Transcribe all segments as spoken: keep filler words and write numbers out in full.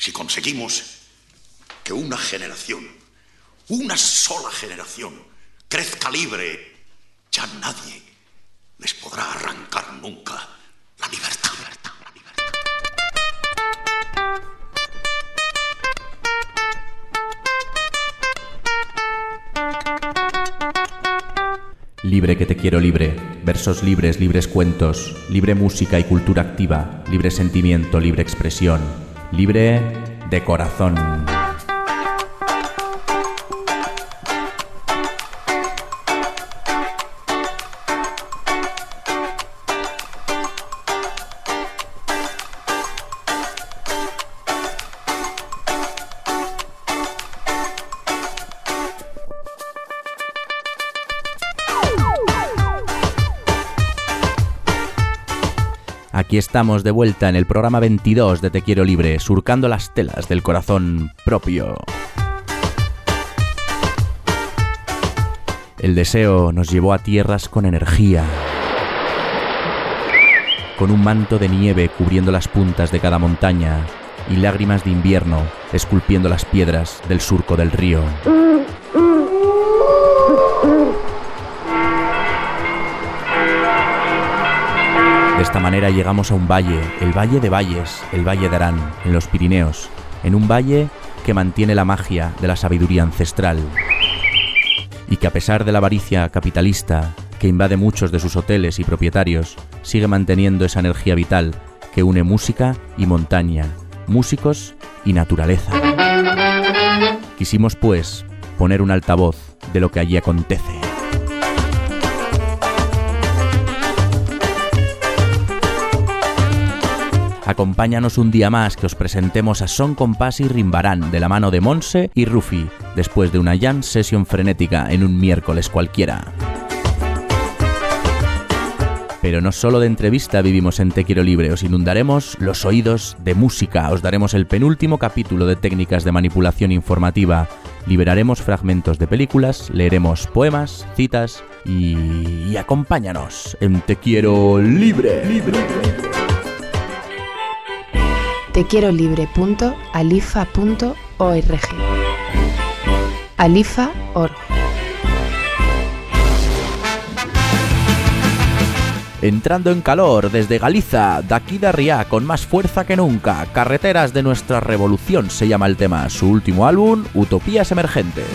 si conseguimos que una generación, una sola generación, crezca libre, ya nadie les podrá arrancar nunca la libertad. La libertad. Libre que te quiero libre, versos libres, libres cuentos, libre música y cultura activa, libre sentimiento, libre expresión, libre de corazón. Aquí estamos de vuelta en el programa veintidós de Te Quiero Libre, surcando las telas del corazón propio. El deseo nos llevó a tierras con energía, con un manto de nieve cubriendo las puntas de cada montaña y lágrimas de invierno esculpiendo las piedras del surco del río. De esta manera llegamos a un valle, el Valle de Valles, el Valle de Arán, en los Pirineos, en un valle que mantiene la magia de la sabiduría ancestral y que a pesar de la avaricia capitalista que invade muchos de sus hoteles y propietarios, sigue manteniendo esa energía vital que une música y montaña, músicos y naturaleza. Quisimos, pues, poner un altavoz de lo que allí acontece. Acompáñanos un día más que os presentemos a Son Compás y Rimbarán de la mano de Monse y Rufi, después de una jam session frenética en un miércoles cualquiera. Pero no solo de entrevista vivimos en Te Quiero Libre, os inundaremos los oídos de música, os daremos el penúltimo capítulo de técnicas de manipulación informativa, liberaremos fragmentos de películas, leeremos poemas, citas y, y acompáñanos en Te Quiero Libre. Libre. te quiero libre punto alifa punto org. Alifa punto org. Entrando en calor desde Galiza, d'aquí de Riá, con más fuerza que nunca, Carreteras de nuestra revolución se llama el tema, su último álbum, Utopías Emergentes.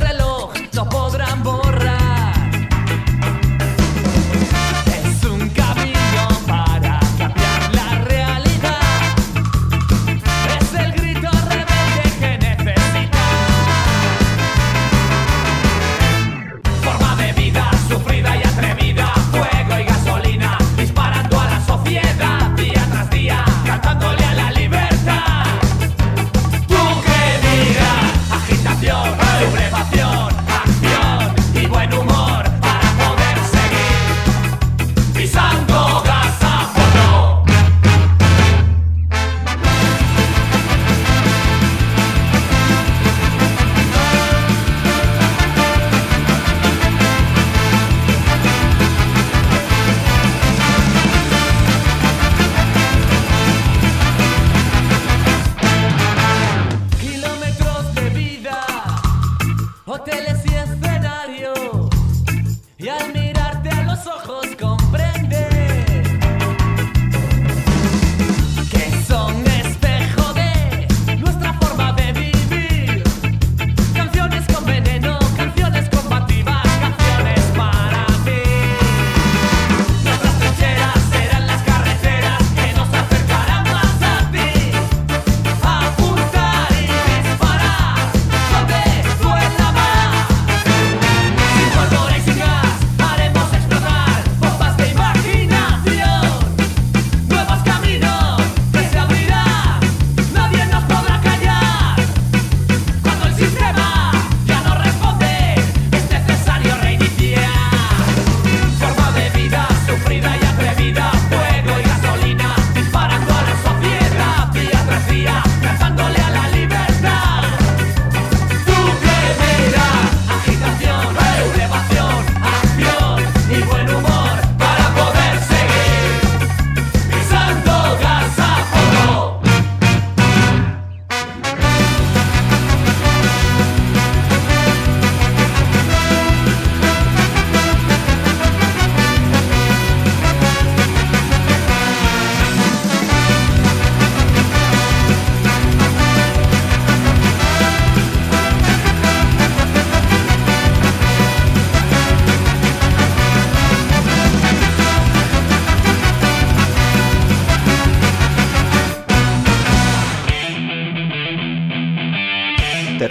Es un caballo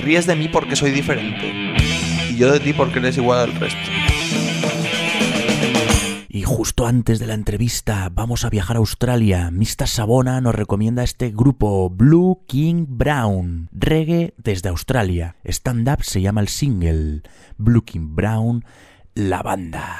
ríes de mí porque soy diferente. Y yo de ti porque eres igual al resto. Y justo antes de la entrevista vamos a viajar a Australia. Mista Sabona nos recomienda este grupo, Blue King Brown, reggae desde Australia. Stand Up se llama el single, Blue King Brown, la banda.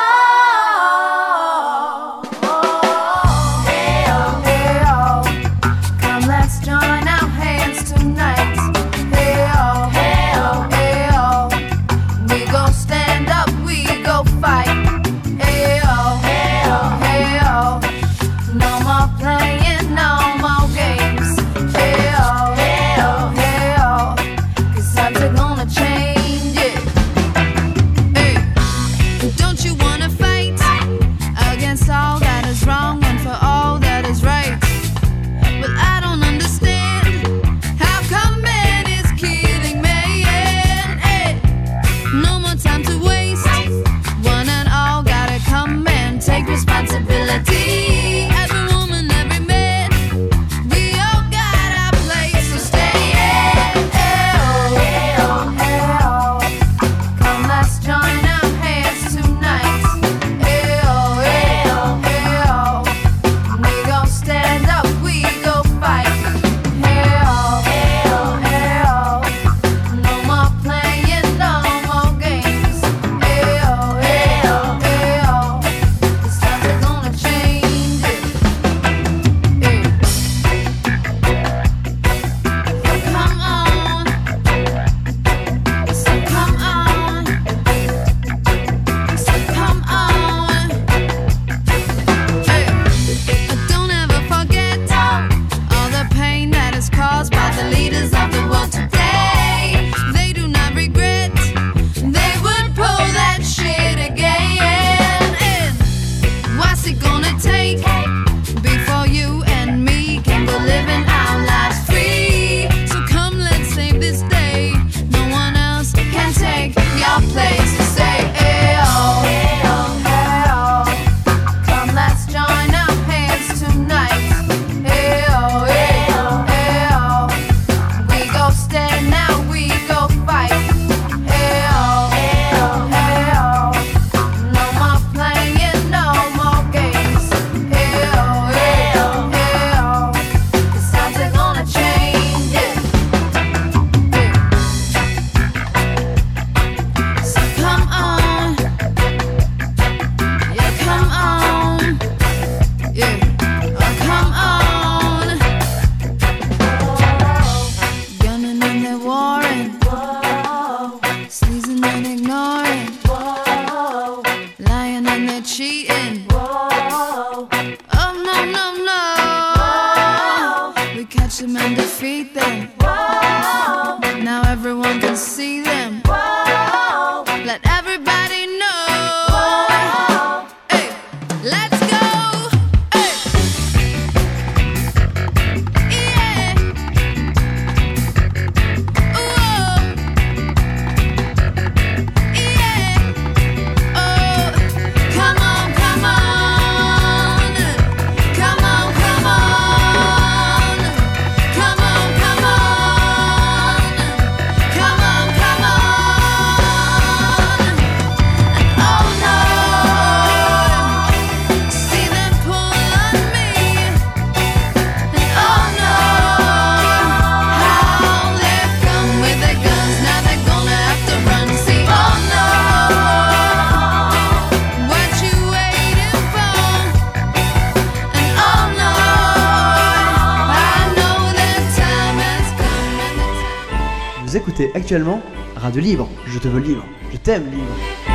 Vous écoutez actuellement Radio Libre, je te veux libre, je t'aime libre.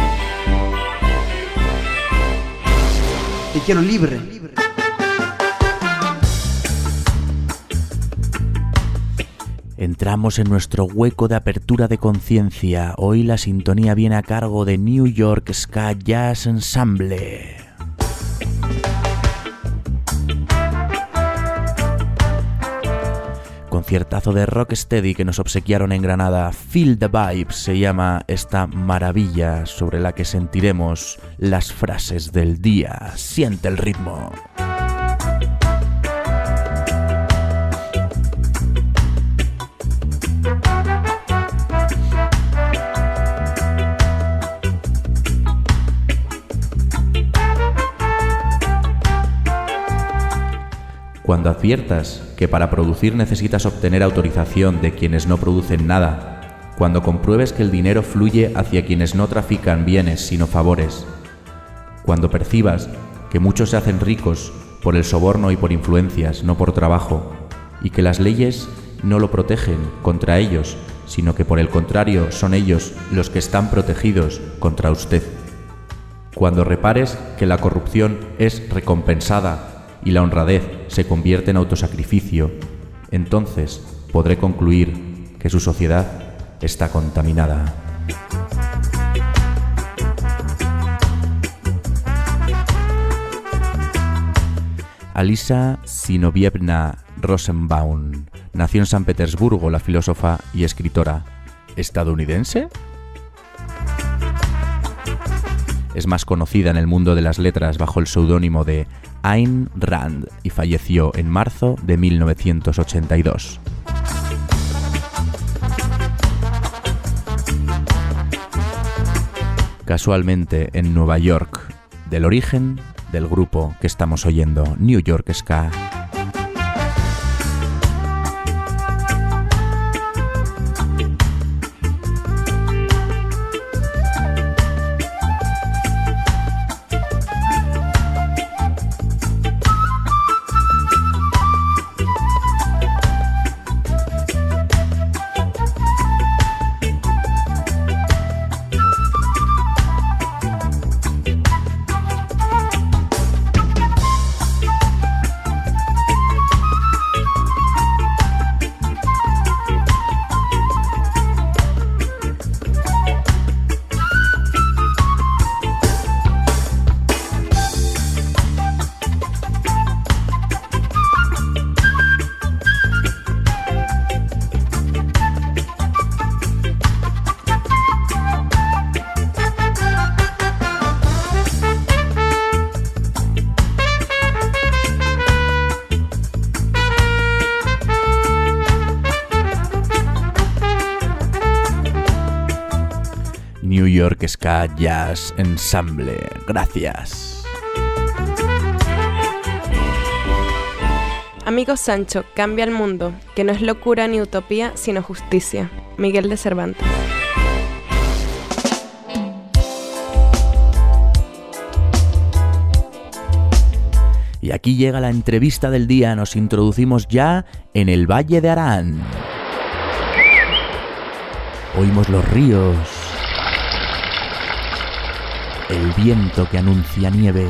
Te quiero libre. Entramos en nuestro hueco de apertura de conciencia. Hoy la sintonía viene a cargo de New York Ska Jazz Ensemble. Conciertazo de Rocksteady que nos obsequiaron en Granada. Feel the Vibes se llama esta maravilla sobre la que sentiremos las frases del día. Siente el ritmo. Cuando adviertas que para producir necesitas obtener autorización de quienes no producen nada, cuando compruebes que el dinero fluye hacia quienes no trafican bienes sino favores, cuando percibas que muchos se hacen ricos por el soborno y por influencias, no por trabajo, y que las leyes no lo protegen contra ellos, sino que por el contrario son ellos los que están protegidos contra usted. Cuando repares que la corrupción es recompensada y la honradez se convierte en autosacrificio, entonces podré concluir que su sociedad está contaminada. Alisa Zinovьevna Rosenbaum nació en San Petersburgo, la filósofa y escritora estadounidense. Es más conocida en el mundo de las letras bajo el seudónimo de Ayn Rand y falleció en marzo de mil novecientos ochenta y dos. Casualmente en Nueva York, del origen del grupo que estamos oyendo, New York Ska. New York Ska Jazz Ensemble. Gracias. Amigo Sancho, cambia el mundo, que no es locura ni utopía, sino justicia. Miguel de Cervantes. Y aquí llega la entrevista del día. Nos introducimos ya en el Valle de Arán. Oímos los ríos, el viento que anuncia nieve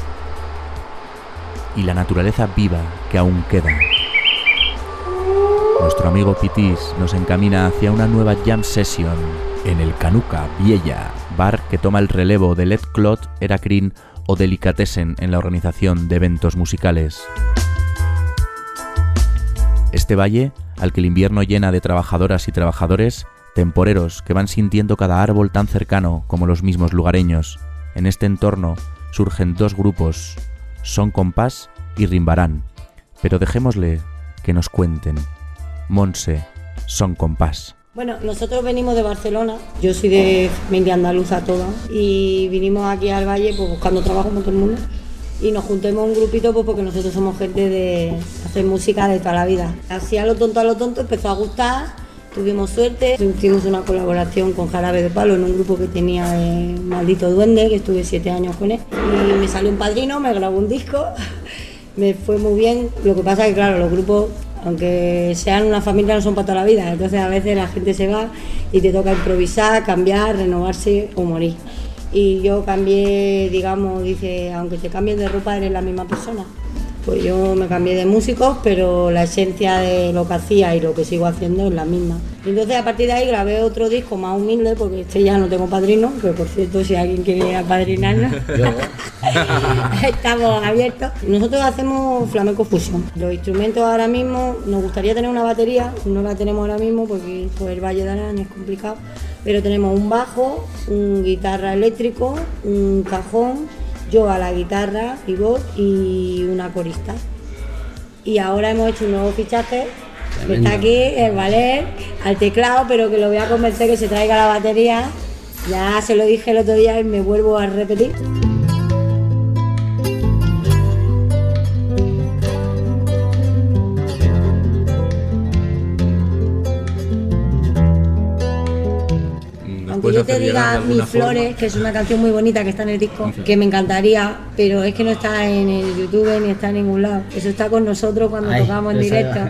y la naturaleza viva que aún queda. Nuestro amigo Pitis nos encamina hacia una nueva jam session en el Canuca Viella, bar que toma el relevo de Let Clot, Eracrin o Delicatessen en la organización de eventos musicales. Este valle, al que el invierno llena de trabajadoras y trabajadores, temporeros que van sintiendo cada árbol tan cercano como los mismos lugareños. En este entorno surgen dos grupos, Son Compás y Rimbarán, pero dejémosle que nos cuenten. Monse, Son Compás. Bueno, nosotros venimos de Barcelona, yo soy de familia andaluza toda, y vinimos aquí al Valle pues, buscando trabajo como todo el mundo, y nos juntemos un grupito pues, porque nosotros somos gente de hacer música de toda la vida. Así a lo tonto a lo tonto empezó a gustar. Tuvimos suerte, hicimos una colaboración con Jarabe de Palo en un grupo que tenía de Maldito Duende, que estuve siete años con él. Y me salió un padrino, me grabó un disco, me fue muy bien. Lo que pasa es que, claro, los grupos, aunque sean una familia, no son para toda la vida. Entonces, a veces la gente se va y te toca improvisar, cambiar, renovarse o morir. Y yo cambié, digamos, dice, aunque te cambies de ropa, eres la misma persona. Pues yo me cambié de músicos, pero la esencia de lo que hacía y lo que sigo haciendo es la misma. Entonces a partir de ahí grabé otro disco más humilde, porque este ya no tengo padrino, que por cierto si alguien quiere apadrinarnos, estamos abiertos. Nosotros hacemos flamenco fusión. Los instrumentos ahora mismo, nos gustaría tener una batería, no la tenemos ahora mismo porque pues, el Valle de Arán es complicado, pero tenemos un bajo, un guitarra eléctrico, un cajón, yo a la guitarra y voz y una corista. Y ahora hemos hecho un nuevo fichaje, que está aquí, el Valer, al teclado, pero que lo voy a convencer que se traiga la batería. Ya se lo dije el otro día y me vuelvo a repetir. que yo te diga Mis Flores, forma. Que es una canción muy bonita que está en el disco, que me encantaría, pero es que no está en el YouTube ni está en ningún lado. Eso está con nosotros cuando Ay, tocamos en directo.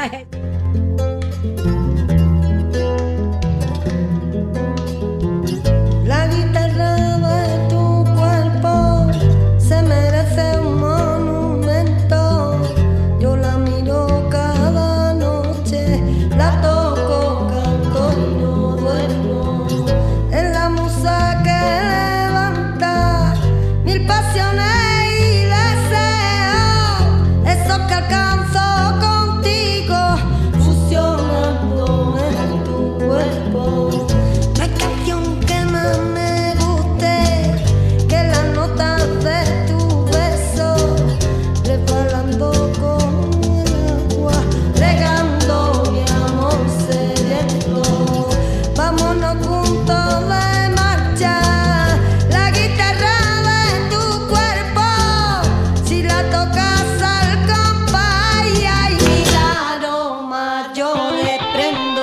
La guitarra de tu cuerpo se merece un monumento. Yo la miro cada noche, la toco, canto y no duermo. Es la musa que levanta mil pasiones y deseos, esos que alcanzo contigo, fusionándome en tu cuerpo. No hay canción que más me guste que las notas de tu beso, resbalando como el agua, regando mi amor sediento. Vámonos juntos de marcha, la guitarra de tu cuerpo, si la tocas al compás, y ay, mil aromas yo le prendo.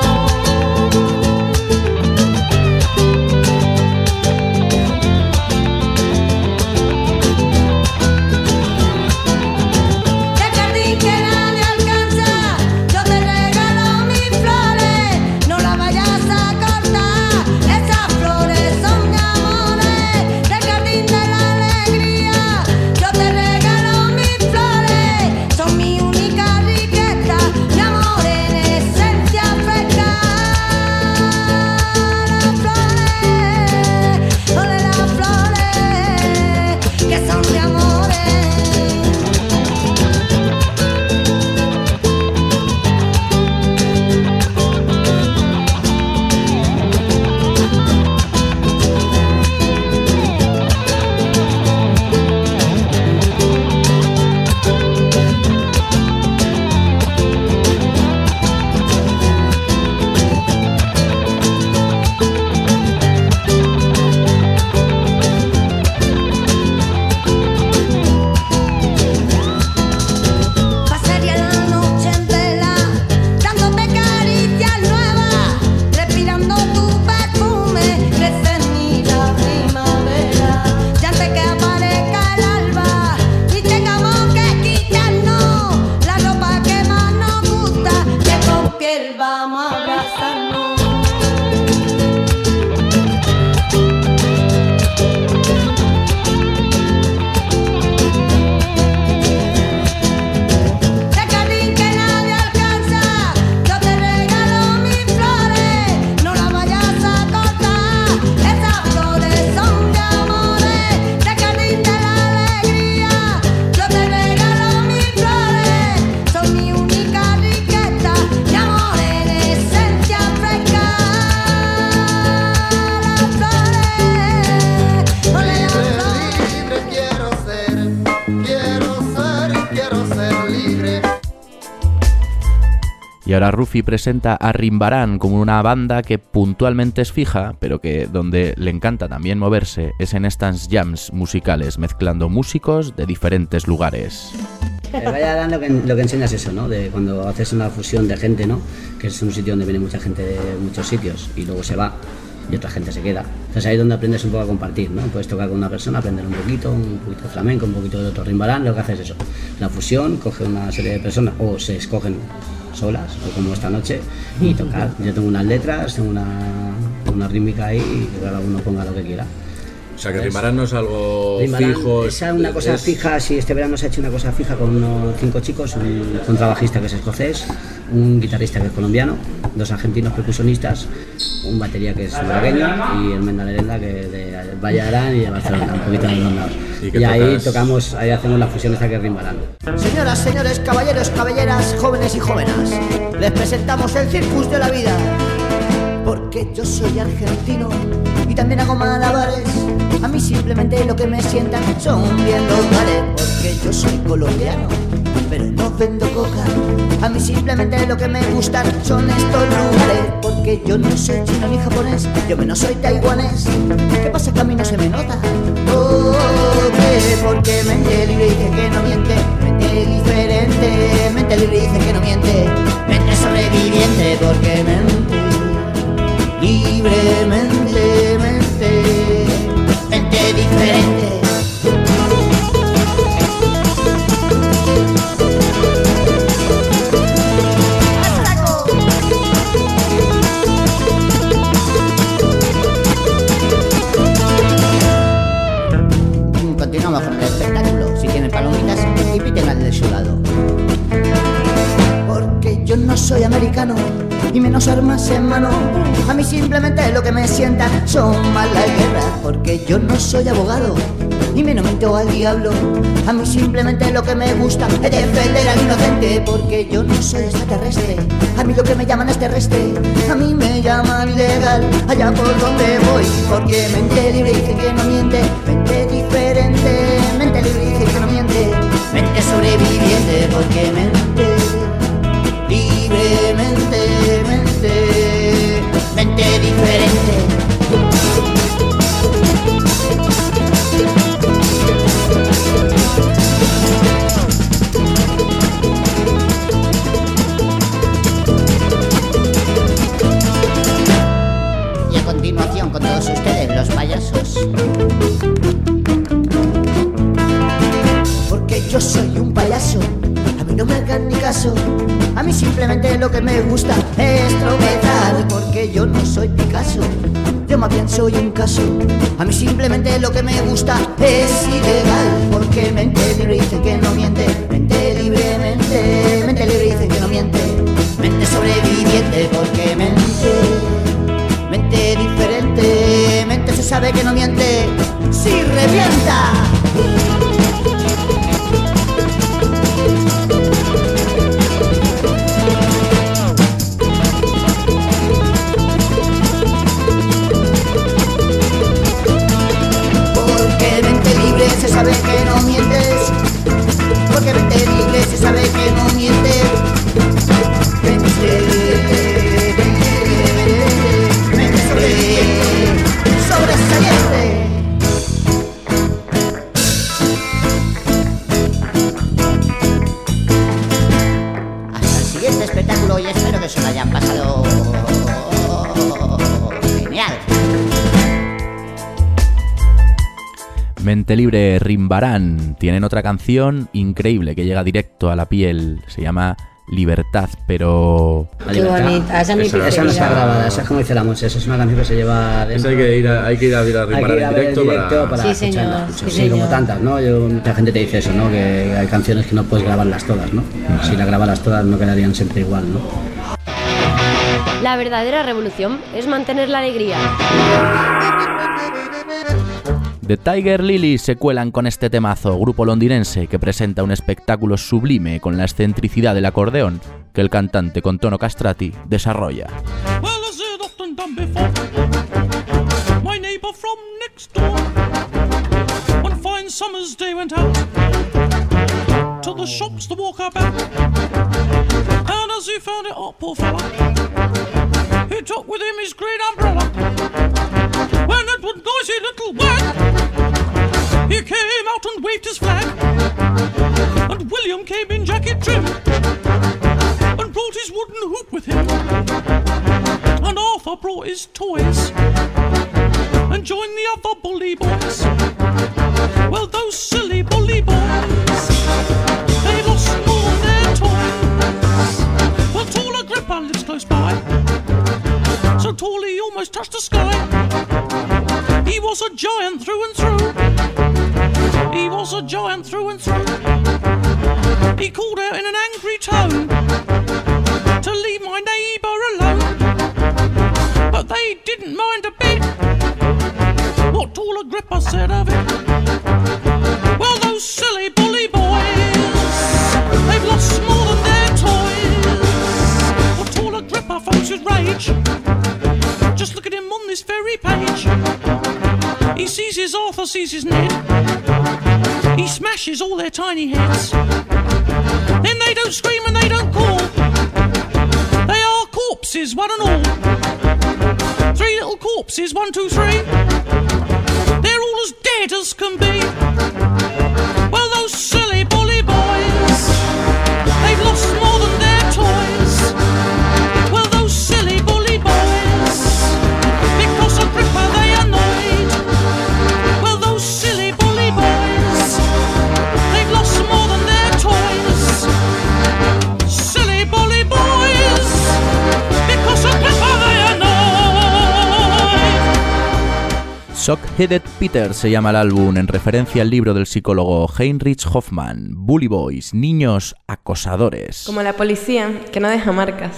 El jardín que nadie alcanza, yo te regalo mis flores, no la vayas a cortar, esas flores son de amores. Del jardín de la alegría, yo te regalo mis flores, son mi única riqueza, mi amor en esencia fresca. Las flores, ole las flores, que son de amores. Pasaría la noche en vela, dándote caricias nuevas, respirando tu perfume, crece en mí la primavera. Ya antes que aparezca el alba y tengamos que quitarnos la ropa que más nos gusta, que con piel vamos a abrazarnos. Del jardín que nadie alcanza, yo te regalo mis flores, no la vayas a cortar, esas flores son de amores. Del jardín de la alegría, yo te regalo mis flores, son mi única riqueza, mi amor en esencia fresca. Las flores, ole las flores. Libre quiero ser, quiero ser, quiero ser libre. Y ahora Rufi presenta a Rimbarán como una banda que puntualmente es fija, pero que donde le encanta también moverse es en estas jams musicales, mezclando músicos de diferentes lugares. El Vallarán lo que, lo que enseña es eso, ¿no? De cuando haces una fusión de gente, ¿no? Que es un sitio donde viene mucha gente de muchos sitios y luego se va y otra gente se queda. Entonces ahí es donde aprendes un poco a compartir, ¿no? Puedes tocar con una persona, aprender un poquito, un poquito de flamenco, un poquito de otro. Rimbarán lo que hace es eso, la fusión, coge una serie de personas o se escogen solas, o como esta noche, y tocar. Yo tengo unas letras, tengo una, una rítmica ahí y que cada uno ponga lo que quiera. O sea, que Rimbarán no es algo Rimbarán fijo. Es una cosa es... fija, sí, este verano se ha hecho una cosa fija con unos cinco chicos, un contrabajista que es escocés, un guitarrista que es colombiano, dos argentinos percusionistas, un batería que es malagueño y el Menda Lerenda que es de Vallarán y de Barcelona, un poquito de los lados. Y, y ahí tocamos, ahí hacemos la fusión esta que es Rimbarán. Señoras, señores, caballeros, caballeras, jóvenes y jóvenes, les presentamos el circus de la vida. Porque yo soy argentino y también hago malabares. A mí simplemente lo que me sientan son bien los bares. Porque yo soy colombiano, pero no vendo coca. A mí simplemente lo que me gustan son estos lugares. Porque yo no soy chino ni japonés, yo menos soy taiwanés. ¿Qué pasa que a mí no se me nota? Oh, ¿qué? Porque mente libre dice que no miente. Mente diferente, mente libre dice que no miente. Mente sobreviviente porque mente libremente americano y menos armas en mano. A mí simplemente lo que me sientan son malas guerras, porque yo no soy abogado y me no miento al diablo. A mí simplemente lo que me gusta es defender al inocente, porque yo no soy extraterrestre. A mí lo que me llaman es terrestre, a mí me llaman ilegal allá por donde voy, porque mente libre dicen que no miente, mente diferente, mente libre dicen que no miente, mente sobreviviente, porque mente libremente, mente, mente diferente. Y a continuación con todos ustedes, los payasos. Porque yo soy un payaso, a mí no me hagan ni caso. A mí simplemente lo que me gusta es tropezar, porque yo no soy Picasso, yo más bien soy un caso. A mí simplemente lo que me gusta es ilegal, porque mente libre dice que no miente, mente libremente, mente libre dice que no miente, mente sobreviviente, porque mente, mente diferente, mente se sabe que no miente, si revienta. Se sabe que no mientes, porque mente libre se sabe que no mientes. Mente, mente sobresaliente, sobresaliente. Hasta el siguiente espectáculo y espero que se lo hayan pasado genial. Mente Libre Rimbarán tienen otra canción increíble que llega directo a la piel, se llama Libertad, pero... La libertad. Qué bonita, esa es mi Esa, esa no está grabada, esa es como dice la Monse, esa es una canción que se lleva dentro. Esa hay que ir a, hay que ir a ver a Rimbarán en directo, directo para, para sí, escucharla. señor, Sí, sí, como señor. tantas, ¿no? Yo, mucha gente te dice eso, ¿no? Que hay canciones que no puedes grabarlas todas, ¿no? Si las grabaras todas no quedarían siempre igual, ¿no? La verdadera revolución es mantener la alegría. The Tiger Lily se cuelan con este temazo, grupo londinense que presenta un espectáculo sublime con la excentricidad del acordeón que el cantante con tono castrati desarrolla. Well, as it often done before, my neighbour from next door, one fine summer's day went out to the shops to walk about, and as he found it up, poor fella, he took with him his great umbrella. When that one noisy little wag, he came out and waved his flag, and William came in jacket trim, and brought his wooden hoop with him, and Arthur brought his toys, and joined the other bully boys. Well, those silly bully boys, they lost more than their toys. Well, tall Agrippa lives close by, so tall he almost touched the sky. He was a giant through and through, he was a giant through and through. He called out in an angry tone to leave my neighbour alone, but they didn't mind a bit what tall Agrippa said of it. Well, those silly bully boys, they've lost more than their toys. Well, tall Agrippa folks his rage, just look at him on this very page. He sees his Arthur, sees his Ned, he smashes all their tiny heads. Then they don't scream and they don't call, they are corpses, one and all. Three little corpses, one, two, three, they're all as dead as can be. Well, those silly bully boys, they've lost more than their toys. Well, those silly bully boys, because of Agrippa they annoyed. Well, those silly bully boys, they've lost more than their toys. Silly bully boys, because of Agrippa they annoyed. Sock-Headed Peter se llama el álbum, en referencia al libro del psicólogo Heinrich Hoffmann, Bully Boys, niños acosadores. Como la policía, que no deja marcas.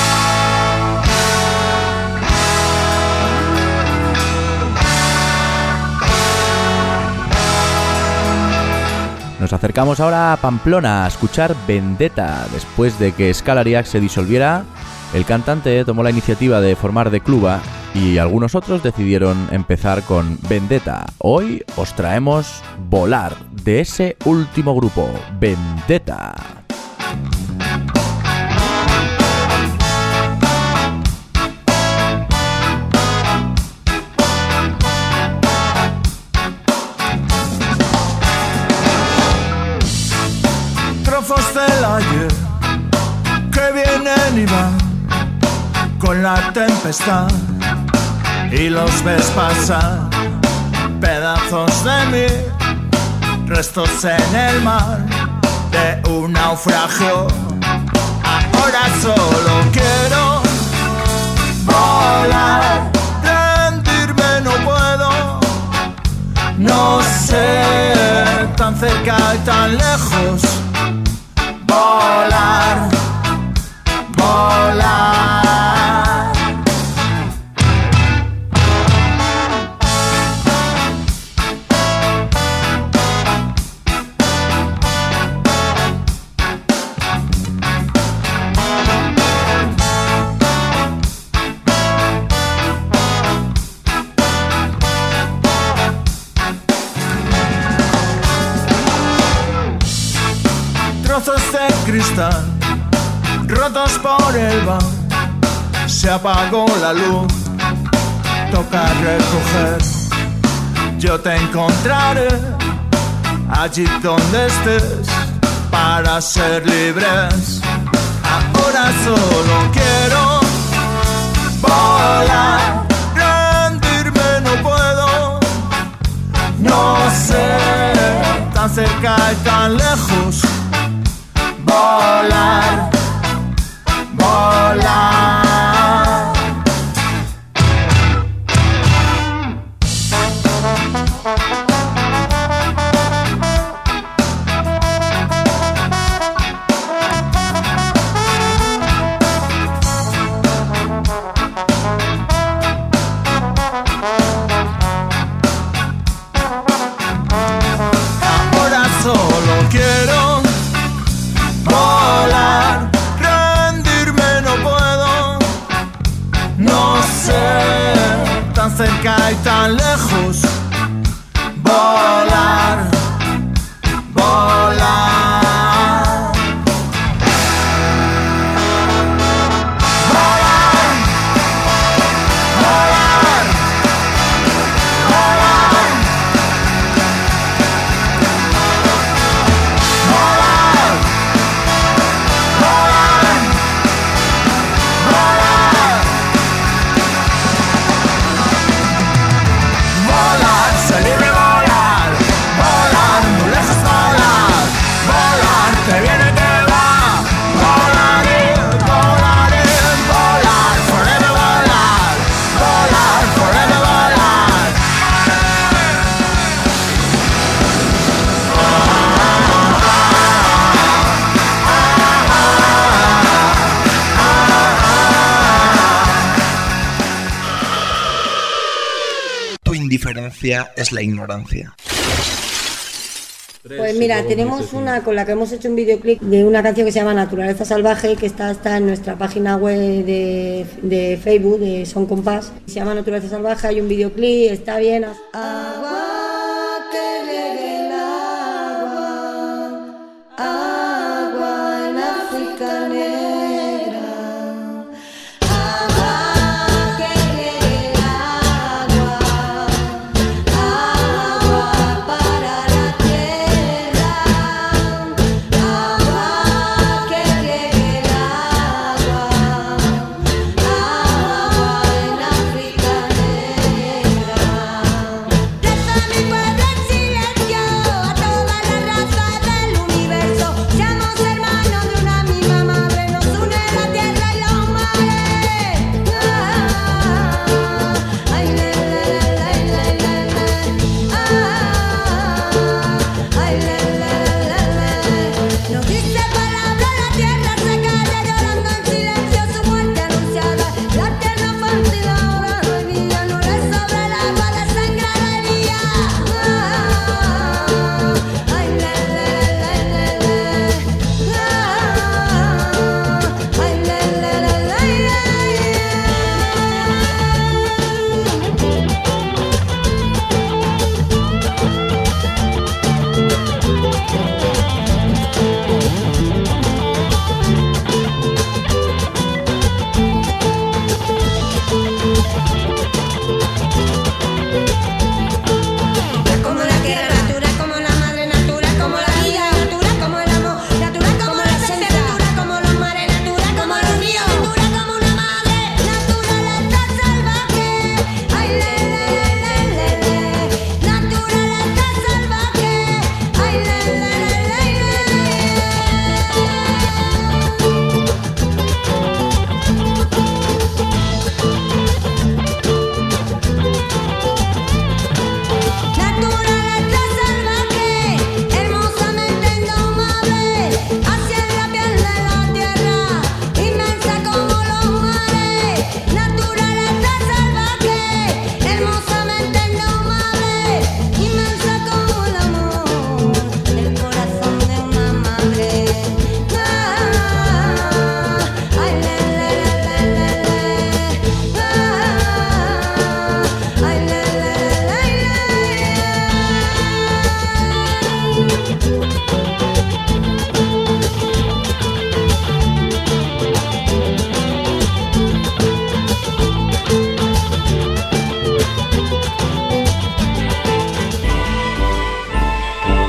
Nos acercamos ahora a Pamplona a escuchar Vendetta. Después de que Scalariac se disolviera, el cantante tomó la iniciativa de formar The Cluba y algunos otros decidieron empezar con Vendetta. Hoy os traemos Volar, de ese último grupo, Vendetta. Trozos del ayer que vienen y van con la tempestad y los ves pasar, pedazos de mí, restos en el mar de un naufragio. Ahora solo quiero volar, rendirme no puedo, no sé, tan cerca y tan lejos. Volar, volar. Trozos de cristal rotos por el van, se apagó la luz, toca recoger. Yo te encontraré allí donde estés para ser libres. Ahora solo quiero volar, rendirme no puedo, no sé, tan cerca y tan lejos. Volar, volar. Ahora solo quiero volar, rendirme no puedo, no sé, tan cerca y tan lejos. Volar, volar. Indiferencia es la ignorancia. Pues mira, tenemos una con la que hemos hecho un videoclip de una canción que se llama Naturaleza Salvaje, que está, está en nuestra página web de, de Facebook, de Son Compás. Se llama Naturaleza Salvaje, hay un videoclip, está bien. Agua, que llegue el agua, agua en África negra. Agua, que llegue el agua, agua para la tierra. Agua, que llegue el agua, agua en África negra.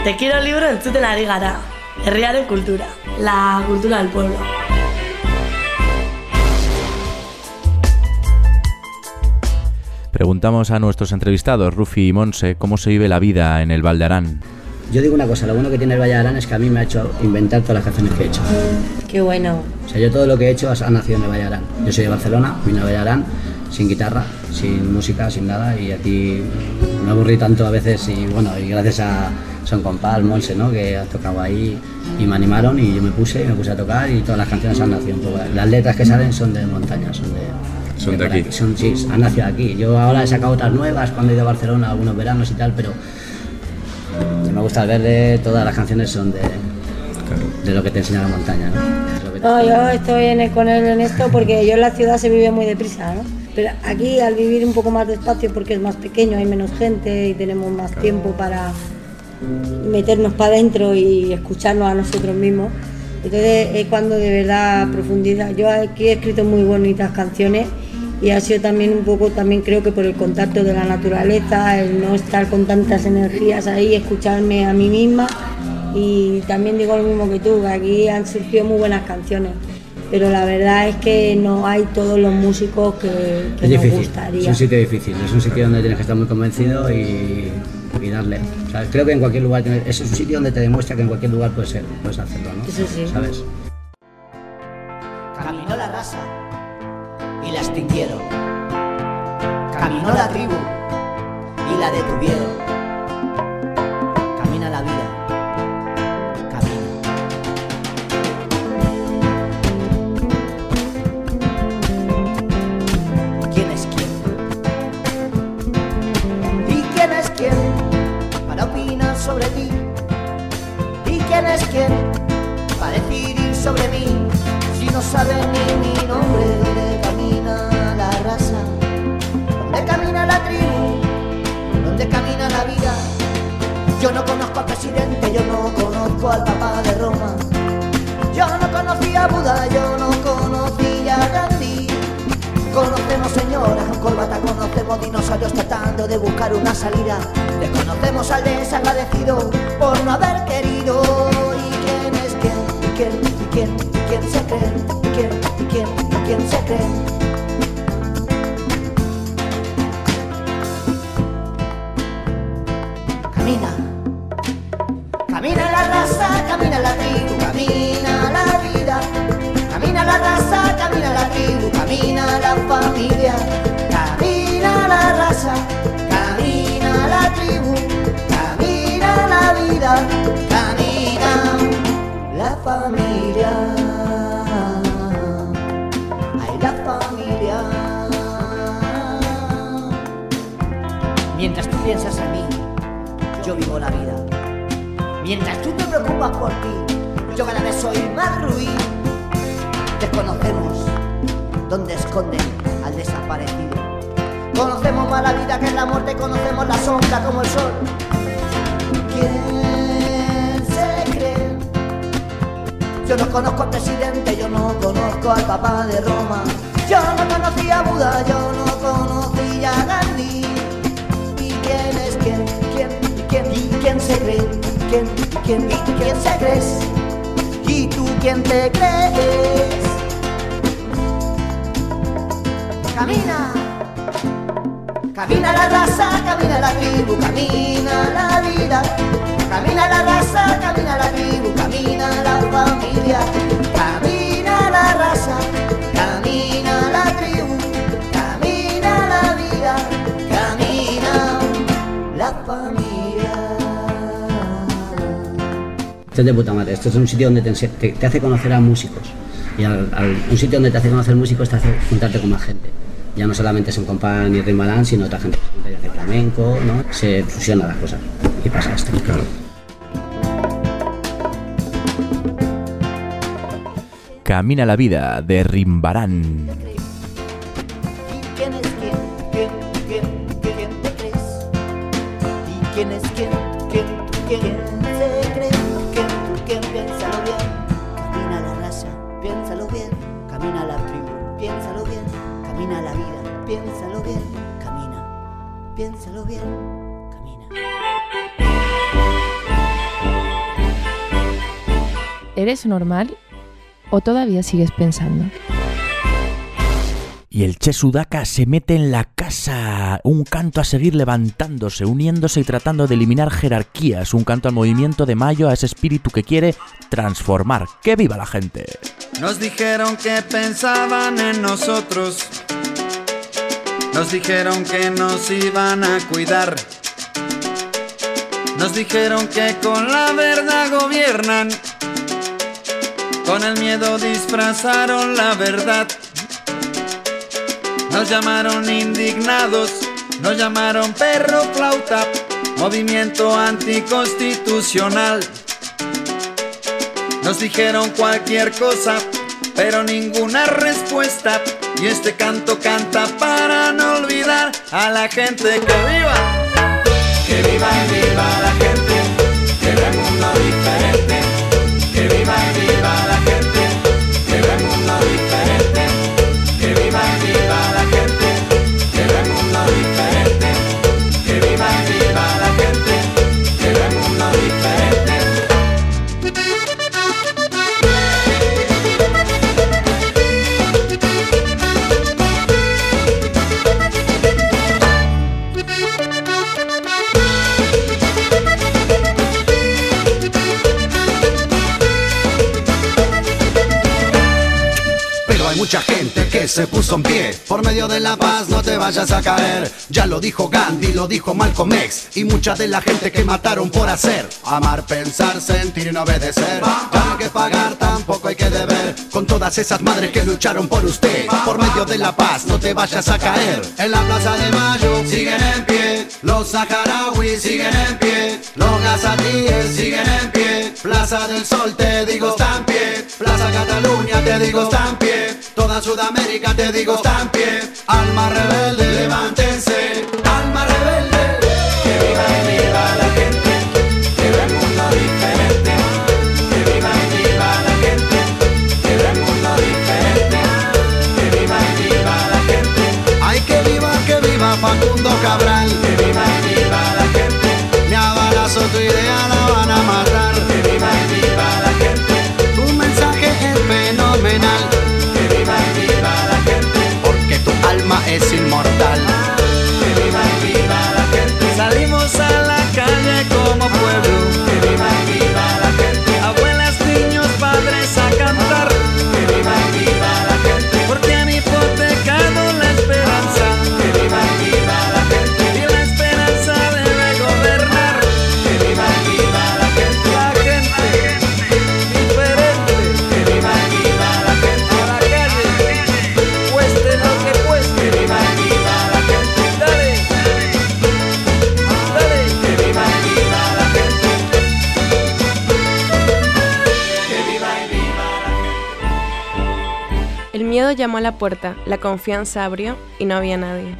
Te quiero libro entzuten ari gara. Herriaren kultura. La cultura del pueblo. Preguntamos a nuestros entrevistados, Rufi y Monse, cómo se vive la vida en el Val de Arán. Yo digo una cosa, lo bueno que tiene el Valle de Arán es que a mí me ha hecho inventar todas las canciones que he hecho. Qué bueno. O sea, yo todo lo que he hecho ha nacido en el Valle de Arán. Yo soy de Barcelona, vine al Valle de Arán sin guitarra, sin música, sin nada, y aquí me aburrí tanto a veces y bueno, y gracias a Son Compal, Monse, ¿no?, que ha tocado ahí y me animaron y yo me puse, me puse a tocar y todas las canciones han nacido un poco. Las letras que salen son de montaña, son de... Son de aquí. Son, sí, han nacido aquí. Yo ahora he sacado otras nuevas cuando he ido a Barcelona algunos veranos y tal, pero me gusta el verde, todas las canciones son de, claro, de lo que te enseña la montaña, ¿no? No, yo estoy en el, con él en esto porque yo en la ciudad se vive muy deprisa, ¿no? Pero aquí al vivir un poco más despacio porque es más pequeño, hay menos gente y tenemos más claro. tiempo para meternos para adentro y escucharnos a nosotros mismos. Entonces es cuando de verdad profundiza. Yo aquí he escrito muy bonitas canciones y ha sido también un poco, también creo que por el contacto de la naturaleza, el no estar con tantas energías ahí, escucharme a mí misma. Y también digo lo mismo que tú, que aquí han surgido muy buenas canciones, pero la verdad es que no hay todos los músicos que, que es nos difícil, gustaría. Es un sitio difícil, es un sitio donde tienes que estar muy convencido y, y darle. O sea, creo que en cualquier lugar, es un sitio donde te demuestra que en cualquier lugar puedes, ser, puedes hacerlo, ¿no? Eso sí. ¿Sabes? Caminó la raza y la extinguieron. Caminó la tribu y la detuvieron. Camina la vida. Sobre ti, y quién es quién para decidir sobre mí, si no sabe ni mi nombre. Donde camina la raza, donde camina la tribu, donde camina la vida. Yo no conozco al presidente, yo no conozco al Papa de Roma, yo no conocí a Buda, yo no conocí a Gandhi. Conocemos señoras con corbata, conocemos dinosaurios tratando de buscar una salida. Desconocemos al desagradecido por no haber querido. ¿Y quién es quién? ¿Y quién? ¿Y quién? ¿Y quién se cree? ¿Y quién? ¿Y quién? ¿Y quién se cree? Camina. Camina la raza, camina la tribu, camina la vida. Camina la raza, camina la tribu, camina la familia. Camina la raza, camina la tribu, camina la vida, camina la familia. Ay, la familia. Mientras tú piensas en mí, yo vivo la vida. Mientras tú te preocupas por ti, yo cada vez soy más ruin. Desconocemos dónde esconden al desaparecido. Conocemos más la vida que la muerte, conocemos la sombra como el sol. ¿Quién se cree? Yo no conozco al presidente, yo no conozco al Papa de Roma, yo no conocí a Buda, yo no conocí a Gandhi. ¿Y quién es quién? ¿Quién? ¿Quién? ¿Y quién se cree? ¿Quién? ¿Quién? ¿Y quién se crees? ¿Y tú quién te crees? Camina, camina la raza, camina la tribu, camina la vida. Camina la raza, camina la tribu, camina la familia. Camina la raza, camina la tribu, camina la vida, camina la familia. Esto es de puta madre, esto es un sitio donde te, te, te hace conocer a músicos. Y al, al, un sitio donde te hace conocer músicos te hace juntarte con más gente. Ya no solamente Son Compán y Rimbalán, sino otra gente que hace flamenco, ¿no? Se fusionan las cosas y pasa esto. Claro. Camina la vida de Rimbalán. ¿Quién es quién? ¿Quién? ¿Quién? ¿Quién te crees? ¿Y quién es quién? ¿Quién? ¿Quién se cree? ¿Quién? ¿Quién? Piénsalo bien. Camina la raza, piénsalo bien. Camina la tribu, piénsalo bien. Camina la vida, piénsalo bien. Camina, piénsalo bien. Camina. ¿eres normal o todavía sigues pensando? Y el Che Sudaka se mete en la casa, un canto a seguir levantándose, uniéndose y tratando de eliminar jerarquías, un canto al movimiento de Mayo, a ese espíritu que quiere transformar. ¡Que viva la gente! Nos dijeron que pensaban en nosotros, nos dijeron que nos iban a cuidar, nos dijeron que con la verdad gobiernan, con el miedo disfrazaron la verdad. Nos llamaron indignados, nos llamaron perro flauta, movimiento anticonstitucional. Nos dijeron cualquier cosa, pero ninguna respuesta. Y este canto canta para no olvidar a la gente que viva. Que viva y viva la gente, que ve el mundo diferente. Que viva y viva la gente, que ve el mundo diferente. Que viva y viva la gente, que ve el mundo diferente. Que viva y viva la gente, que ve el mundo diferente. Hay mucha gente que se puso en pie. Por medio de la paz no te vayas a caer. Ya lo dijo Gandhi, lo dijo Malcolm X. Y mucha de la gente que mataron por hacer. Amar, pensar, sentir y no obedecer. Ya no hay que pagar, tampoco hay que deber. Con todas esas madres que lucharon por usted. Por medio de la paz no te vayas a caer. En la plaza de Mayo siguen en pie. Los saharauis siguen en pie. Los gazatíes siguen en pie. Plaza del Sol te digo está en pie. Plaza Cataluña te digo está en pie. Toda Sudamérica te digo está en pie. Alma rebelde, levántense. Alma rebelde. Que viva y viva la gente, que ve el mundo diferente. Que viva y viva la gente, que ve el mundo diferente. Que viva y viva la gente. Ay, que viva, que viva Facundo Cabral. Que viva y viva la gente. Ni a balazo tu idea la van a matar. Que viva y viva la gente. Tu mensaje es fenomenal. Que viva y viva la gente. Porque tu alma es inmortal. Que viva y viva la gente. Salimos a la calle como pueblo. Que viva y viva la gente. Abuelas, niños, padres a cantar. Que viva y viva la gente. Porque han hipotecado la esperanza. Que viva y viva la gente. Y la esperanza debe gobernar. Que viva y viva la gente. La gente diferente. Que viva y viva la gente. A la calle, cueste lo que cueste. Que viva y viva la gente. Dale, dale. Que viva y viva la gente. Que viva y viva la gente. El miedo llamó a la puerta, la confianza abrió y no había nadie.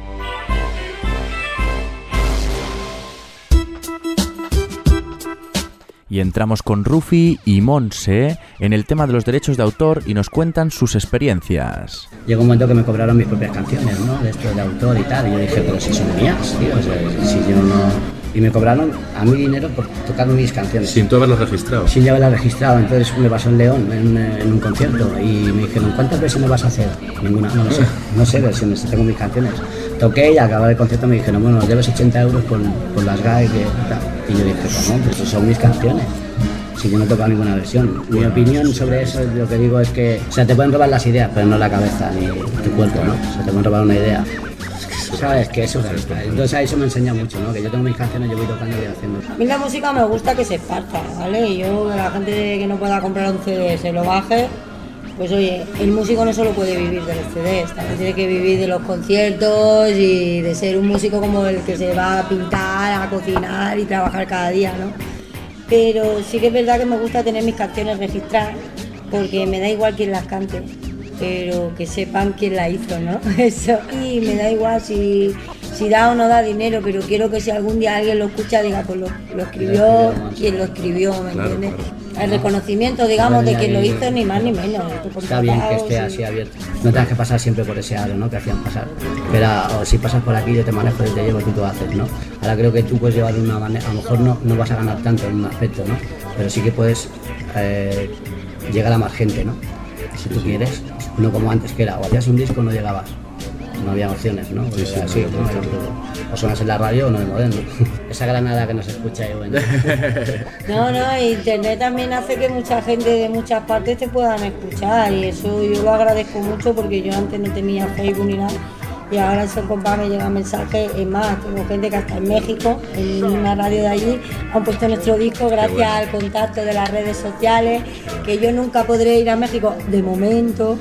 Y entramos con Rufi y Monse en el tema de los derechos de autor y nos cuentan sus experiencias. Llegó un momento que me cobraron mis propias canciones, ¿no? De esto de autor y tal. Y yo dije, pero si son mías, tío. O sea, si yo no... Y me cobraron a mí dinero por tocar mis canciones. Sin tú haberlas registrado. Sin ya haberlas registrado. Entonces me pasó en León, en, en un concierto. Y me dijeron, ¿cuántas versiones vas a hacer? Ninguna, no lo sé. No sé versiones, tengo mis canciones. Toqué y al acabar el concierto me dijeron, bueno, nos debes ochenta euros por, por las G A E que tal. Y yo dije, ¿cómo? Pues eso son mis canciones. Si yo no he tocado ninguna versión. Mi opinión sobre eso, lo que digo es que, o sea, te pueden robar las ideas, pero no la cabeza ni tu cuerpo, ¿no? O sea, te pueden robar una idea. ¿Sabes? Que eso es esto. Entonces a eso me enseña mucho, ¿no? Que yo tengo mis canciones, yo voy tocando y voy haciendo. A mí la música me gusta que se esparza, ¿vale? Y yo, que la gente que no pueda comprar un C D se lo baje, pues oye, el músico no solo puede vivir de los C Ds, también tiene que vivir de los conciertos y de ser un músico como el que se va a pintar, a cocinar y trabajar cada día, ¿no? Pero sí que es verdad que me gusta tener mis canciones registradas, porque me da igual quién las cante, pero que sepan quién la hizo, ¿no? Eso. Y me da igual si, si da o no da dinero, pero quiero que si algún día alguien lo escucha, diga, pues lo, lo escribió quien lo escribió, ¿me claro, entiendes? Claro. El reconocimiento, digamos, de quien lo hizo, ni más ni menos. Está bien que esté así abierto. No tengas que pasar siempre por ese aro, ¿no? Que hacían pasar. Pero o si pasas por aquí, yo te manejo, yo te llevo, tú lo haces, ¿no? Ahora creo que tú puedes llevar de una manera, a lo mejor no, no vas a ganar tanto en un aspecto, ¿no? Pero sí que puedes... Eh, llegar a más gente, ¿no? Si tú quieres, no como antes que era, o hacías un disco o no llegabas. No había opciones, ¿no? Sí, sí, así, ¿no? O sonas en la radio o no en Moderno. Esa granada que nos escucha y bueno. No, no, internet también hace que mucha gente de muchas partes te puedan escuchar y eso yo lo agradezco mucho porque yo antes no tenía Facebook ni nada y ahora esos compas me llegan mensajes. Es más, tengo gente que hasta en México, en una radio de allí, han puesto nuestro disco gracias bueno. al contacto de las redes sociales, que yo nunca podré ir a México de momento.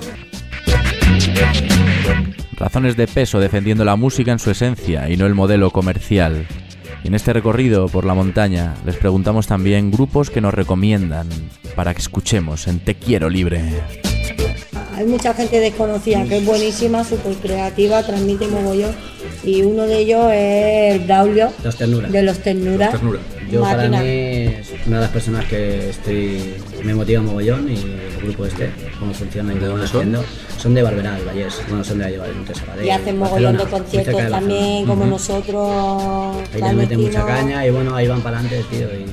Razones de peso defendiendo la música en su esencia y no el modelo comercial. Y en este recorrido por la montaña les preguntamos también grupos que nos recomiendan para que escuchemos en Te Quiero Libre. Hay mucha gente desconocida que es buenísima, súper creativa, transmite mogollón y uno de ellos es Braulio, Los Ternura. de Los Ternura. Los Ternura. Yo Máquina. Para mí es una de las personas que estoy me motiva mogollón y el grupo este, cómo funciona y cómo van haciendo. Son de Barberá, del Vallés, bueno, son de allí, de Sabadell. Y hacen mogollón de conciertos también, como uh-huh. nosotros. Ahí le meten mucha caña y bueno, ahí van para adelante, tío. Y...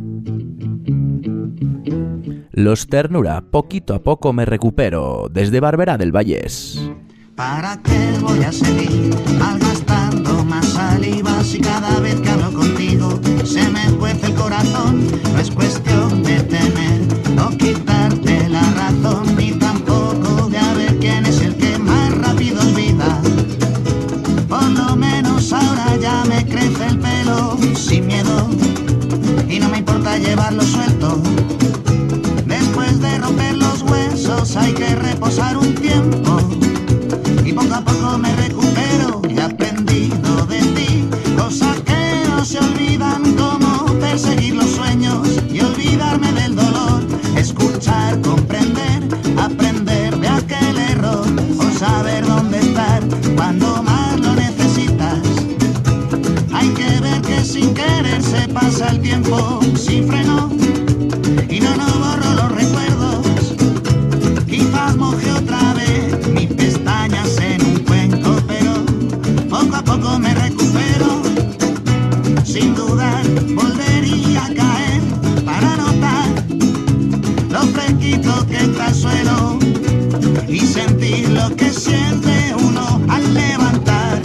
Los Ternura, poquito a poco me recupero, desde Barberá del Vallés. ¿Para qué voy a seguir malgastando más saliva si cada vez que hablo contigo se me cuece el corazón? No es cuestión de tener o quitarte la razón, ni tampoco de a ver quién es el que más rápido olvida. Por lo menos ahora ya me crece el pelo sin miedo y no me importa llevarlo suelto. Después de romper los huesos hay que reposar un tiempo. Y poco a poco me recupero y he aprendido de ti cosas que no se olvidan, como perseguir los sueños y olvidarme del dolor, escuchar, comprender, aprender de aquel error o saber dónde estar cuando más lo necesitas. Hay que ver que sin querer se pasa el tiempo sin freno y no nos borro los recuerdos. Quizás moje otra vez mis pestañas en un cuenco, pero poco a poco me recupero. Sin dudar volvería a caer para notar lo fresquito que está el suelo y sentir lo que siente uno al levantar.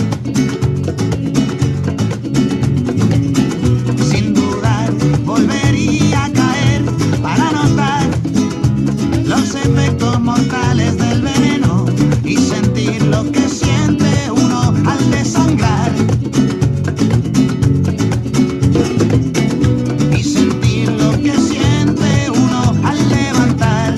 Sin dudar volvería a caer para notar los efectos mortales del veneno y sentir lo que siente uno al desangrar. Y sentir lo que siente uno al levantar.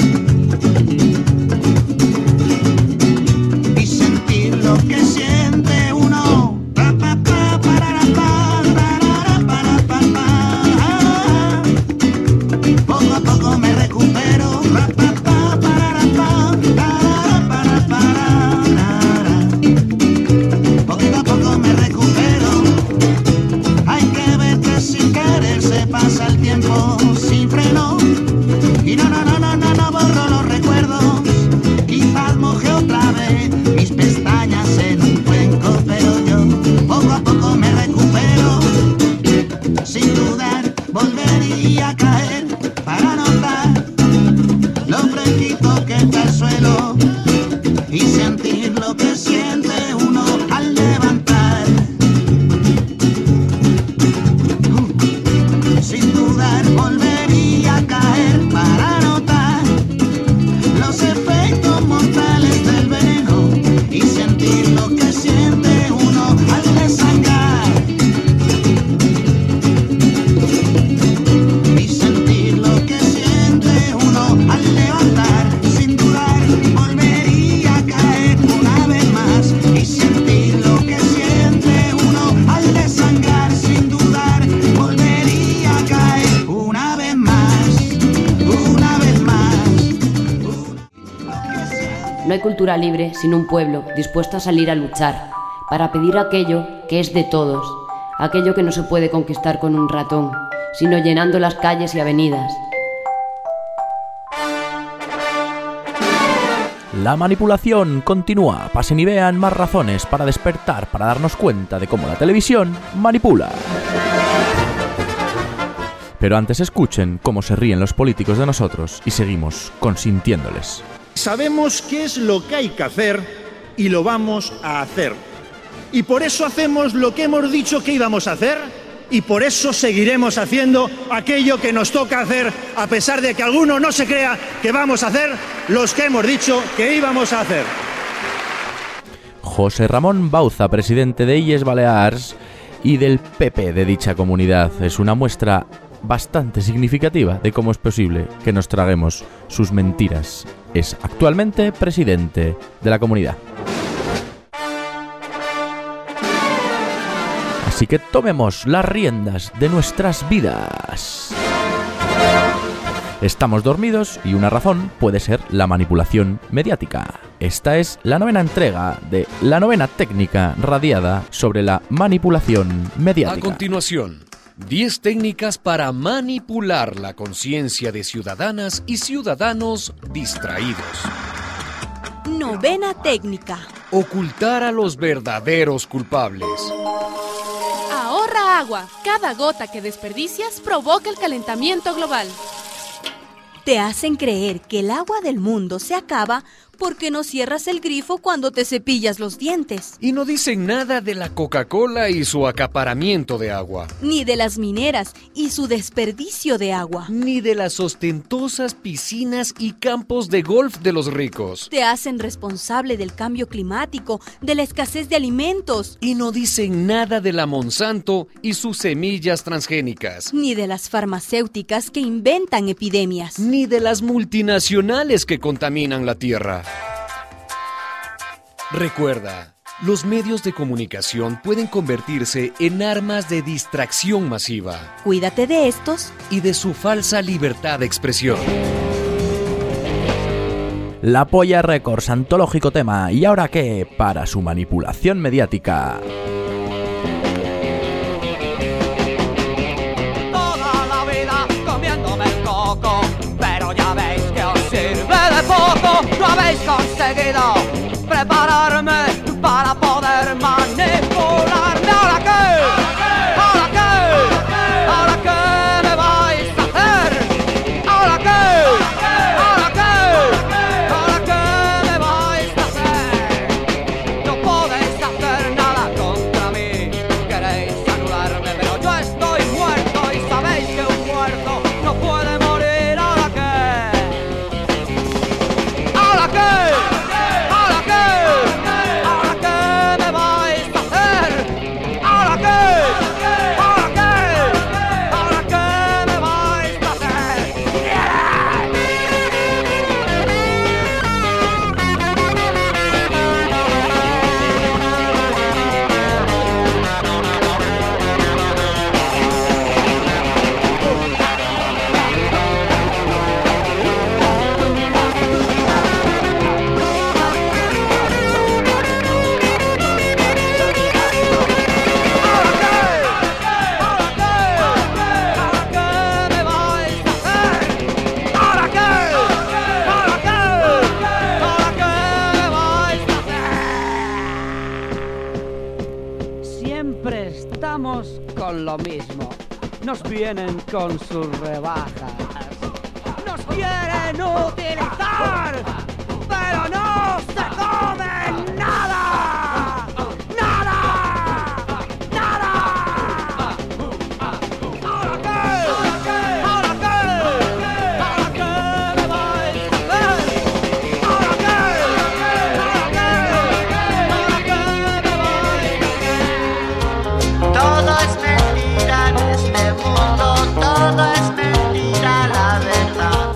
Y sentir lo que siente uno. Pa, pa, pa, parara, pa, parara, para, pa, pa. Poco a poco me recupero. Pa, pa, pa, parara, pa, parara, para, para. Poquito a poco me recupero. Hay que ver que sin querer se pasa el tiempo sin freno. Y no, no, no, no, no, no borro los recuerdos. Quizás moje otra vez mis pestañas en un cuenco, pero yo poco a poco me recupero. Sin dudar volvería a caer para notar lo fresquito que está el suelo y sentir lo que siente uno al levantar. Uh, sin dudar volvería a caer para notar los efectos mortales del veneno y sentir lo que siente uno al desangrar. Y sentir lo que siente uno al levantar. Sin dudar volvería a caer una vez más y sentir lo que siente uno al desangrar. Sin dudar volvería a caer una vez más, una vez más. No hay cultura libre sin un pueblo dispuesto a salir a luchar para pedir aquello que es de todos, aquello que no se puede conquistar con un ratón, sino llenando las calles y avenidas. La manipulación continúa. Pasen y vean más razones para despertar, para darnos cuenta de cómo la televisión manipula. Pero antes escuchen cómo se ríen los políticos de nosotros y seguimos consintiéndoles. Sabemos qué es lo que hay que hacer y lo vamos a hacer. Y por eso hacemos lo que hemos dicho que íbamos a hacer y por eso seguiremos haciendo aquello que nos toca hacer, a pesar de que alguno no se crea que vamos a hacer los que hemos dicho que íbamos a hacer. José Ramón Bauza, presidente de Illes Balears y del P P de dicha comunidad, es una muestra bastante significativa de cómo es posible que nos traguemos sus mentiras. Es actualmente presidente de la comunidad. Así que tomemos las riendas de nuestras vidas. Estamos dormidos y una razón puede ser la manipulación mediática. Esta es la novena entrega de la novena técnica radiada sobre la manipulación mediática. A continuación, diez técnicas para manipular la conciencia de ciudadanas y ciudadanos distraídos. Novena técnica. Ocultar a los verdaderos culpables. Ahorra agua. Cada gota que desperdicias provoca el calentamiento global. Te hacen creer que el agua del mundo se acaba porque no cierras el grifo cuando te cepillas los dientes. Y no dicen nada de la Coca-Cola y su acaparamiento de agua. Ni de las mineras y su desperdicio de agua. Ni de las ostentosas piscinas y campos de golf de los ricos. Te hacen responsable del cambio climático, de la escasez de alimentos. Y no dicen nada de la Monsanto y sus semillas transgénicas. Ni de las farmacéuticas que inventan epidemias. Ni de las multinacionales que contaminan la tierra. Recuerda, los medios de comunicación pueden convertirse en armas de distracción masiva. Cuídate de estos y de su falsa libertad de expresión. La Polla Records, antológico tema. ¿Y ahora qué? Para su manipulación mediática. Toda la vida comiéndome el coco, pero ya veis que os sirve de poco. No habéis conseguido prepararme para poder manipularme. ¿Ahora qué? ¿Ahora qué? ¿Ahora qué me vais a hacer? ¿Ahora qué? ¿Ahora qué? ¿Ahora qué me vais a hacer? No podéis hacer nada contra mí. Queréis anularme, pero yo estoy muerto y sabéis que un muerto no puede morir. ¿Ahora qué? ¿Ahora qué? Con lo mismo, nos vienen con sus rebajas, nos quieren utilizar, pero no se comen nada, nada, nada. ¿Ahora qué? ¿Ahora qué? ¿Ahora qué me vais a hacer? ¿Ahora qué? ¿Ahora qué? ¿Ahora qué me vais a hacer? Todo es mentira en este mundo, todo es mentira, la verdad.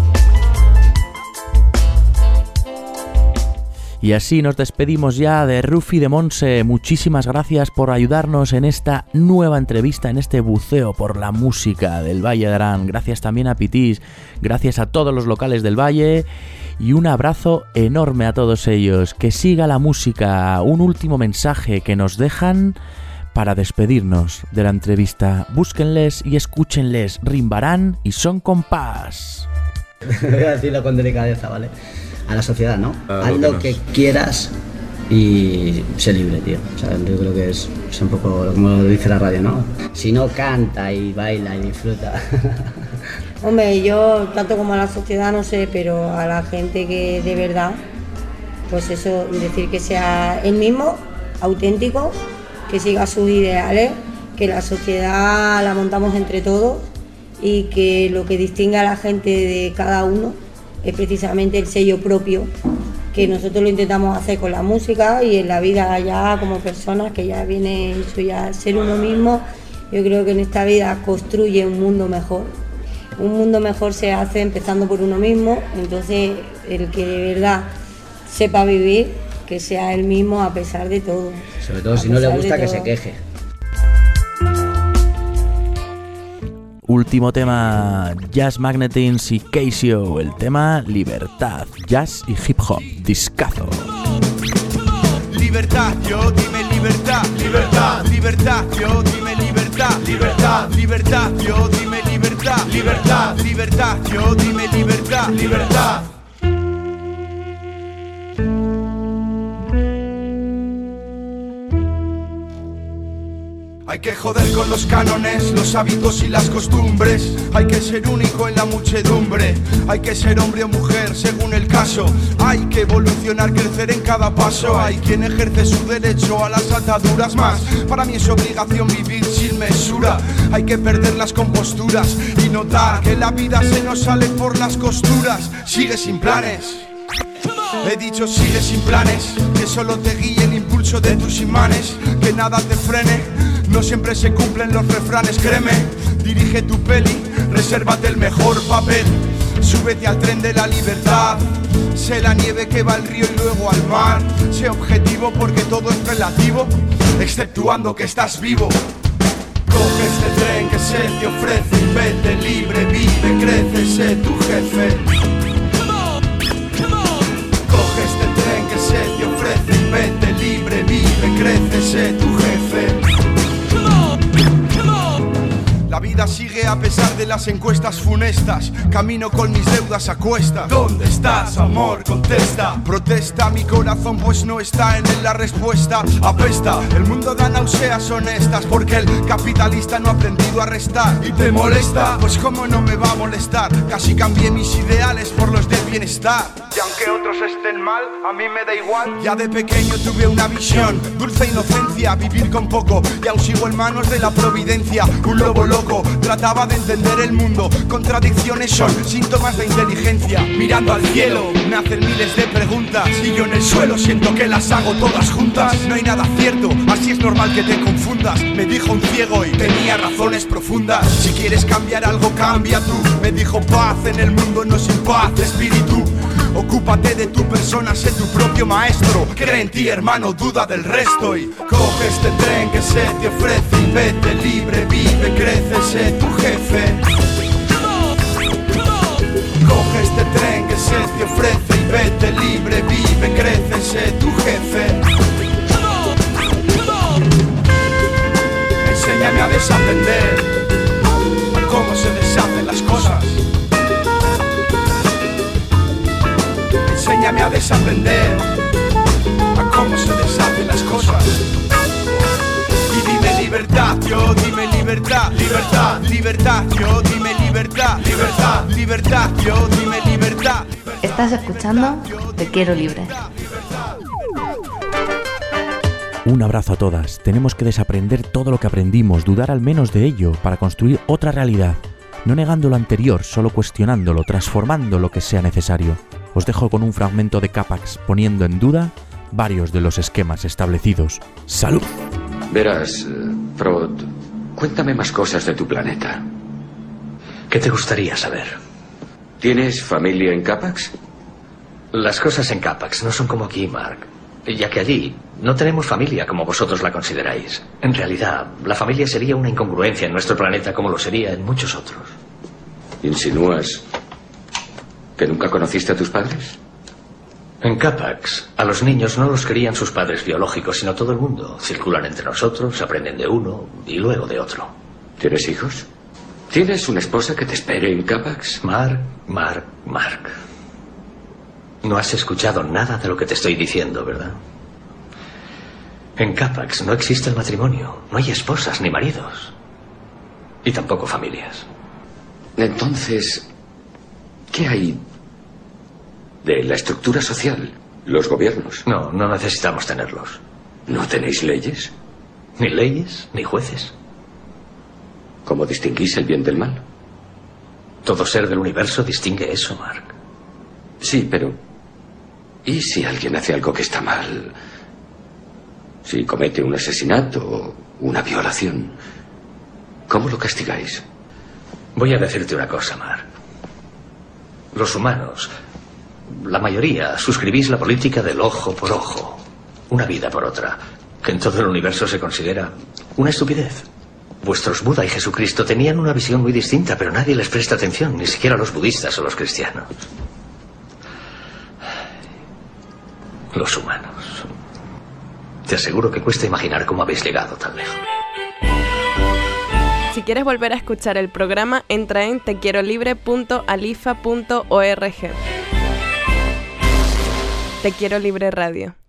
Y así nos despedimos ya de Rufi de Monse. Muchísimas gracias por ayudarnos en esta nueva entrevista, en este buceo por la música del Valle de Arán. Gracias también a Pitís, gracias a todos los locales del Valle y un abrazo enorme a todos ellos. Que siga la música. Un último mensaje que nos dejan para despedirnos de la entrevista. Búsquenles y escúchenles. Rimbarán y son compás. Voy a decirlo con delicadeza, ¿vale? A la sociedad, ¿no? Ah, Haz lo lo que que quieras y sé libre, tío. O sea, yo creo que es, es un poco como lo dice la radio, ¿no? Si no canta y baila y disfruta. Hombre, yo tanto como a la sociedad no sé, pero a la gente que de verdad, pues eso, decir que sea él mismo, auténtico, que siga sus ideales, que la sociedad la montamos entre todos y que lo que distingue a la gente de cada uno es precisamente el sello propio, que nosotros lo intentamos hacer con la música y en la vida ya como personas, que ya viene eso ya ser uno mismo. Yo creo que en esta vida construye un mundo mejor. Un mundo mejor se hace empezando por uno mismo, entonces el que de verdad sepa vivir, que sea él mismo a pesar de todo. Sobre todo si no le gusta que se queje. Último tema, Jazz Magnetins y Casio, el tema Libertad, Jazz y Hip Hop, discazo. Libertad, yo dime libertad, libertad, libertad, yo dime libertad, libertad, libertad, yo dime libertad, libertad, libertad, yo dime libertad, libertad. Hay que joder con los cánones, los hábitos y las costumbres. Hay que ser único en la muchedumbre. Hay que ser hombre o mujer según el caso. Hay que evolucionar, crecer en cada paso. Hay quien ejerce su derecho a las ataduras más. Para mí es obligación vivir sin mesura. Hay que perder las composturas y notar que la vida se nos sale por las costuras. Sigue sin planes. He dicho sigue sin planes, que solo te guíe el impulso de tus imanes, que nada te frene. No siempre se cumplen los refranes, créeme. Dirige tu peli, resérvate el mejor papel. Súbete al tren de la libertad. Sé la nieve que va al río y luego al mar. Sé objetivo porque todo es relativo, exceptuando que estás vivo. Coge este tren que se te ofrece y vete libre, vive, crece, sé tu jefe. Coge este tren que se te ofrece y vete libre, vive, crece, sé tu jefe. La vida sigue a pesar de las encuestas funestas. Camino con mis deudas a cuesta. ¿Dónde estás, amor? Contesta. Protesta mi corazón pues no está en él la respuesta. Apesta, el mundo da náuseas honestas, porque el capitalista no ha aprendido a restar. ¿Y te molesta? Pues cómo no me va a molestar. Casi cambié mis ideales por los del bienestar. Y aunque otros estén mal, a mí me da igual. Ya de pequeño tuve una visión, dulce inocencia, vivir con poco. Y aún sigo en manos de la providencia. Un lobo loco trataba de entender el mundo. Contradicciones son síntomas de inteligencia. Mirando al cielo, me hacen miles de preguntas y yo en el suelo siento que las hago todas juntas. No hay nada cierto, así es normal que te confundas. Me dijo un ciego y tenía razones profundas. Si quieres cambiar algo, cambia tú. Me dijo paz en el mundo, no sin paz de espíritu. Ocúpate de tu persona, sé tu propio maestro. Cree en ti, hermano, duda del resto. Y coge este tren que se te ofrece y vete libre, vive, crece, sé tu jefe. Coge este tren que se te ofrece y vete libre, vive, crece, sé tu jefe. Enséñame a desaprender cómo se deshacen las cosas. Enséñame a desaprender a cómo se deshacen las cosas. Y dime libertad, yo dime libertad, libertad, libertad, yo dime libertad, libertad, libertad, yo dime libertad. Estás escuchando Te Quiero Libre. Un abrazo a todas. Tenemos que desaprender todo lo que aprendimos, dudar al menos de ello para construir otra realidad. No negando lo anterior, solo cuestionándolo, transformando lo que sea necesario. Os dejo con un fragmento de Capax poniendo en duda varios de los esquemas establecidos. ¡Salud! Verás, Prod, cuéntame más cosas de tu planeta. ¿Qué te gustaría saber? ¿Tienes familia en Capax? Las cosas en Capax no son como aquí, Mark, ya que allí no tenemos familia como vosotros la consideráis. En realidad, la familia sería una incongruencia en nuestro planeta como lo sería en muchos otros. ¿Insinúas que nunca conociste a tus padres? En Capax, a los niños no los crían sus padres biológicos, sino todo el mundo. Circulan entre nosotros, aprenden de uno y luego de otro. ¿Tienes hijos? ¿Tienes una esposa que te espere en Capax? Mark, Mark, Mark. No has escuchado nada de lo que te estoy diciendo, ¿verdad? En Capax no existe el matrimonio. No hay esposas ni maridos. Y tampoco familias. Entonces, ¿qué hay de la estructura social? ¿Los gobiernos? No, no necesitamos tenerlos. ¿No tenéis leyes? Ni leyes, ni jueces. ¿Cómo distinguís el bien del mal? Todo ser del universo distingue eso, Mark. Sí, pero ¿y si alguien hace algo que está mal? Si comete un asesinato o una violación, ¿cómo lo castigáis? Voy a decirte una cosa, Mark. Los humanos, la mayoría, suscribís la política del ojo por ojo, una vida por otra, que en todo el universo se considera una estupidez. Vuestros Buda y Jesucristo tenían una visión muy distinta, pero nadie les presta atención, ni siquiera los budistas o los cristianos. Los humanos. Te aseguro que cuesta imaginar cómo habéis llegado tan lejos. Si quieres volver a escuchar el programa, entra en te quiero libre punto alifa punto org. Te Quiero Libre Radio.